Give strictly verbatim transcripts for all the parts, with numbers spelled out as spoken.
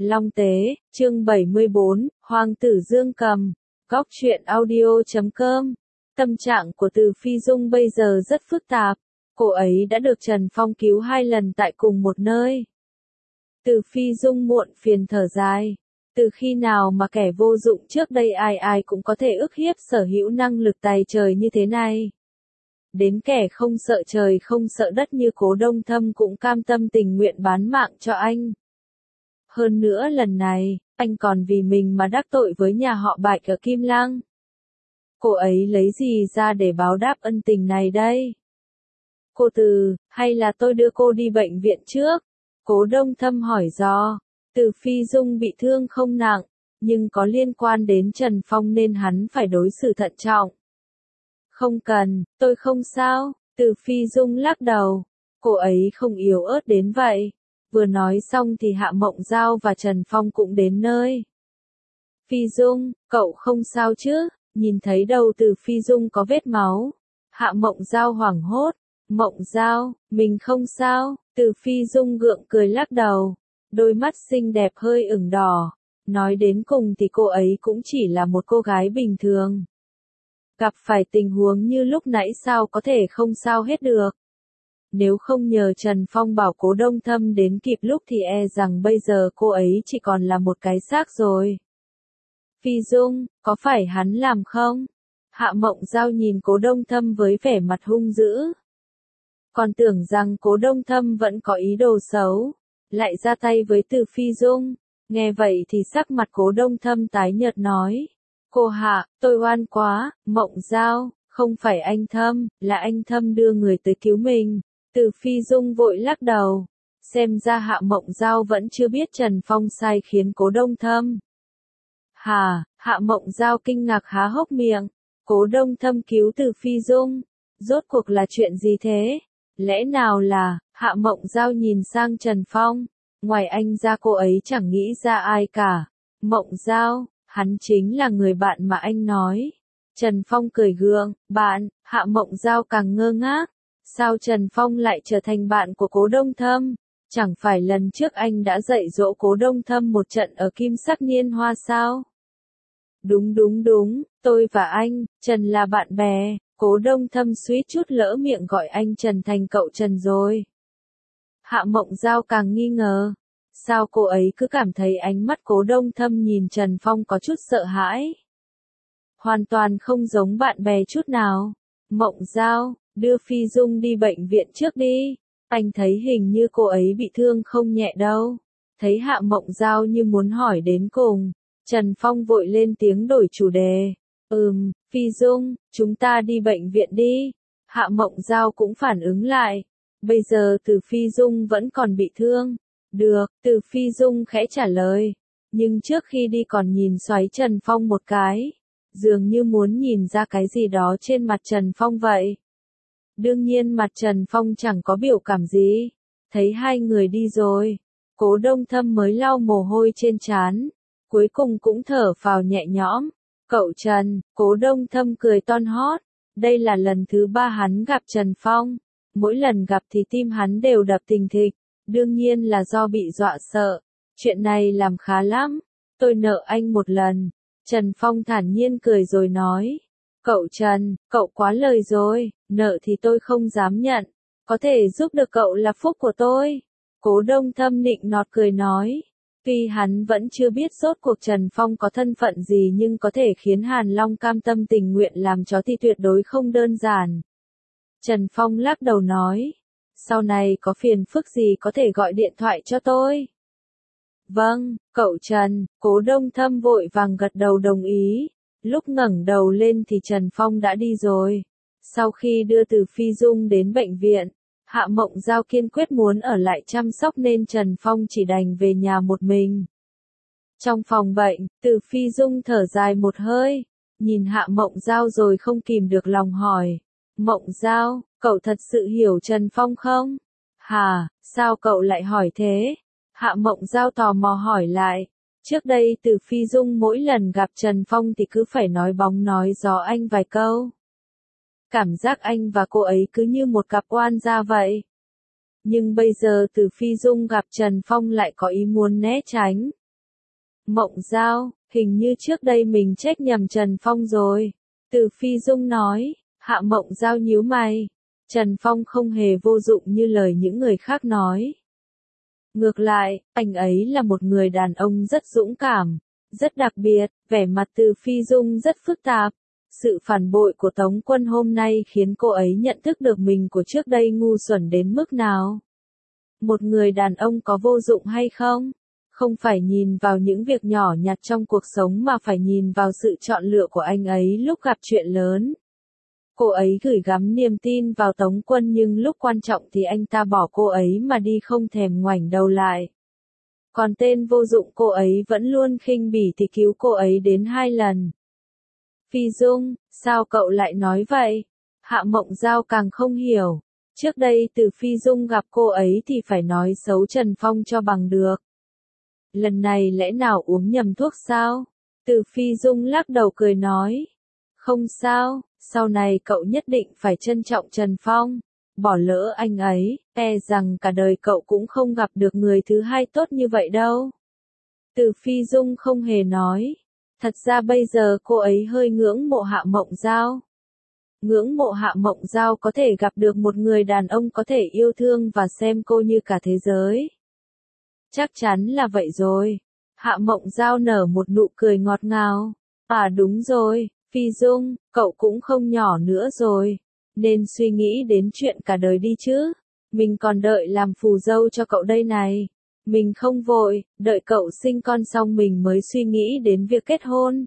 Long Tế, chương bảy mươi bốn, Hoàng tử Dương Cầm, Góc truyện audio chấm com. Tâm trạng của Từ Phi Dung bây giờ rất phức tạp. Cô ấy đã được Trần Phong cứu hai lần tại cùng một nơi. Từ Phi Dung muộn phiền thở dài. Từ khi nào mà kẻ vô dụng trước đây ai ai cũng có thể ức hiếp sở hữu năng lực tài trời như thế này. Đến kẻ không sợ trời không sợ đất như Cố Đông Thâm cũng cam tâm tình nguyện bán mạng cho anh. Hơn nữa lần này, anh còn vì mình mà đắc tội với nhà họ Bạch ở Kim Lăng. Cô ấy lấy gì ra để báo đáp ân tình này đây? Cô Từ, hay là tôi đưa cô đi bệnh viện trước? Cố Đông Thâm hỏi do. Từ Phi Dung bị thương không nặng, nhưng có liên quan đến Trần Phong nên hắn phải đối xử thận trọng. Không cần, tôi không sao. Từ Phi Dung lắc đầu. Cô ấy không yếu ớt đến vậy. Vừa nói xong thì Hạ Mộng Giao và Trần Phong cũng đến nơi. Phi Dung, cậu không sao chứ? Nhìn thấy đầu Từ Phi Dung có vết máu. Hạ Mộng Giao hoảng hốt. Mộng Giao, mình không sao. Từ Phi Dung gượng cười lắc đầu. Đôi mắt xinh đẹp hơi ửng đỏ. Nói đến cùng thì cô ấy cũng chỉ là một cô gái bình thường. Gặp phải tình huống như lúc nãy sao có thể không sao hết được. Nếu không nhờ Trần Phong bảo Cố Đông Thâm đến kịp lúc thì e rằng bây giờ cô ấy chỉ còn là một cái xác rồi. Phi Dung, có phải hắn làm không? Hạ Mộng Giao nhìn Cố Đông Thâm với vẻ mặt hung dữ. Còn tưởng rằng Cố Đông Thâm vẫn có ý đồ xấu, lại ra tay với Từ Phi Dung. Nghe vậy thì sắc mặt Cố Đông Thâm tái nhợt nói. Cô Hạ, tôi oan quá, Mộng Giao, không phải anh Thâm, là anh Thâm đưa người tới cứu mình. Từ Phi Dung vội lắc đầu. Xem ra Hạ Mộng Giao vẫn chưa biết Trần Phong sai khiến Cố Đông Thâm. Hà, Hạ Mộng Giao kinh ngạc há hốc miệng. Cố Đông Thâm cứu Từ Phi Dung. Rốt cuộc là chuyện gì thế? Lẽ nào là, Hạ Mộng Giao nhìn sang Trần Phong. Ngoài anh ra cô ấy chẳng nghĩ ra ai cả. Mộng Giao, hắn chính là người bạn mà anh nói. Trần Phong cười gượng, bạn, Hạ Mộng Giao càng ngơ ngác. Sao Trần Phong lại trở thành bạn của Cố Đông Thâm? Chẳng phải lần trước anh đã dạy dỗ Cố Đông Thâm một trận ở Kim Sắc Niên Hoa sao? Đúng đúng đúng, tôi và anh, Trần là bạn bè. Cố Đông Thâm suýt chút lỡ miệng gọi anh Trần thành cậu Trần rồi. Hạ Mộng Giao càng nghi ngờ. Sao cô ấy cứ cảm thấy ánh mắt Cố Đông Thâm nhìn Trần Phong có chút sợ hãi? Hoàn toàn không giống bạn bè chút nào. Mộng Giao, đưa Phi Dung đi bệnh viện trước đi. Anh thấy hình như cô ấy bị thương không nhẹ đâu. Thấy Hạ Mộng Giao như muốn hỏi đến cùng. Trần Phong vội lên tiếng đổi chủ đề. Ừm, Phi Dung, chúng ta đi bệnh viện đi. Hạ Mộng Giao cũng phản ứng lại. Bây giờ Từ Phi Dung vẫn còn bị thương. Được, Từ Phi Dung khẽ trả lời. Nhưng trước khi đi còn nhìn xoáy Trần Phong một cái. Dường như muốn nhìn ra cái gì đó trên mặt Trần Phong vậy. Đương nhiên mặt Trần Phong chẳng có biểu cảm gì. Thấy hai người đi rồi. Cố Đông Thâm mới lau mồ hôi trên trán. Cuối cùng cũng thở phào nhẹ nhõm. Cậu Trần, Cố Đông Thâm cười toan hót. Đây là lần thứ ba hắn gặp Trần Phong. Mỗi lần gặp thì tim hắn đều đập thình thịch. Đương nhiên là do bị dọa sợ. Chuyện này làm khá lắm. Tôi nợ anh một lần. Trần Phong thản nhiên cười rồi nói. Cậu Trần, cậu quá lời rồi. Nợ thì tôi không dám nhận. Có thể giúp được cậu là phúc của tôi. Cố Đông Thâm nịnh nọt cười nói. Tuy hắn vẫn chưa biết rốt cuộc Trần Phong có thân phận gì nhưng có thể khiến Hàn Long cam tâm tình nguyện làm chó thì tuyệt đối không đơn giản. Trần Phong lắc đầu nói. Sau này có phiền phức gì có thể gọi điện thoại cho tôi. Vâng, cậu Trần. Cố Đông Thâm vội vàng gật đầu đồng ý. Lúc ngẩng đầu lên thì Trần Phong đã đi rồi. Sau khi đưa Từ Phi Dung đến bệnh viện, Hạ Mộng Giao kiên quyết muốn ở lại chăm sóc nên Trần Phong chỉ đành về nhà một mình. Trong phòng bệnh, Từ Phi Dung thở dài một hơi, nhìn Hạ Mộng Giao rồi không kìm được lòng hỏi. Mộng Giao, cậu thật sự hiểu Trần Phong không? Hà, sao cậu lại hỏi thế? Hạ Mộng Giao tò mò hỏi lại. Trước đây Từ Phi Dung mỗi lần gặp Trần Phong thì cứ phải nói bóng nói gió anh vài câu. Cảm giác anh và cô ấy cứ như một cặp oan gia vậy. Nhưng bây giờ Từ Phi Dung gặp Trần Phong lại có ý muốn né tránh. Mộng Giao, hình như trước đây mình trách nhầm Trần Phong rồi. Từ Phi Dung nói, Hạ Mộng Giao nhíu mày. Trần Phong không hề vô dụng như lời những người khác nói. Ngược lại, anh ấy là một người đàn ông rất dũng cảm, rất đặc biệt, vẻ mặt Từ Phi Dung rất phức tạp. Sự phản bội của Tống Quân hôm nay khiến cô ấy nhận thức được mình của trước đây ngu xuẩn đến mức nào. Một người đàn ông có vô dụng hay không? Không phải nhìn vào những việc nhỏ nhặt trong cuộc sống mà phải nhìn vào sự chọn lựa của anh ấy lúc gặp chuyện lớn. Cô ấy gửi gắm niềm tin vào Tống Quân nhưng lúc quan trọng thì anh ta bỏ cô ấy mà đi không thèm ngoảnh đầu lại. Còn tên vô dụng cô ấy vẫn luôn khinh bỉ thì cứu cô ấy đến hai lần. Phi Dung, sao cậu lại nói vậy? Hạ Mộng Giao càng không hiểu. Trước đây từ Phi Dung gặp cô ấy thì phải nói xấu Trần Phong cho bằng được. Lần này lẽ nào uống nhầm thuốc sao? Từ Phi Dung lắc đầu cười nói. Không sao, sau này cậu nhất định phải trân trọng Trần Phong. Bỏ lỡ anh ấy, e rằng cả đời cậu cũng không gặp được người thứ hai tốt như vậy đâu. Từ Phi Dung không hề nói. Thật ra bây giờ cô ấy hơi ngưỡng mộ Hạ Mộng Giao. Ngưỡng mộ Hạ Mộng Giao có thể gặp được một người đàn ông có thể yêu thương và xem cô như cả thế giới. Chắc chắn là vậy rồi. Hạ Mộng Giao nở một nụ cười ngọt ngào. À đúng rồi, Phi Dung, cậu cũng không nhỏ nữa rồi. Nên suy nghĩ đến chuyện cả đời đi chứ. Mình còn đợi làm phù dâu cho cậu đây này. Mình không vội, đợi cậu sinh con xong mình mới suy nghĩ đến việc kết hôn.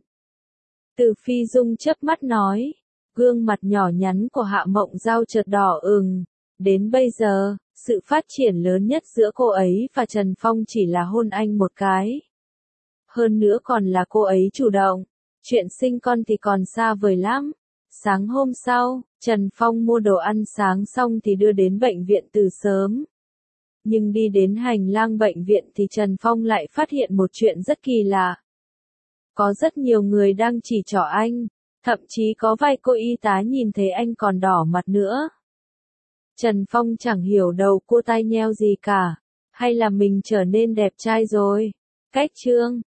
Từ Phi Dung chớp mắt nói. Gương mặt nhỏ nhắn của Hạ Mộng Giao chợt đỏ ửng. Đến bây giờ, sự phát triển lớn nhất giữa cô ấy và Trần Phong chỉ là hôn anh một cái. Hơn nữa còn là cô ấy chủ động. Chuyện sinh con thì còn xa vời lắm. Sáng hôm sau, Trần Phong mua đồ ăn sáng xong thì đưa đến bệnh viện từ sớm. Nhưng đi đến hành lang bệnh viện thì Trần Phong lại phát hiện một chuyện rất kỳ lạ. Có rất nhiều người đang chỉ trỏ anh, thậm chí có vài cô y tá nhìn thấy anh còn đỏ mặt nữa. Trần Phong chẳng hiểu đầu cua tai nheo gì cả, hay là mình trở nên đẹp trai rồi. Cách chương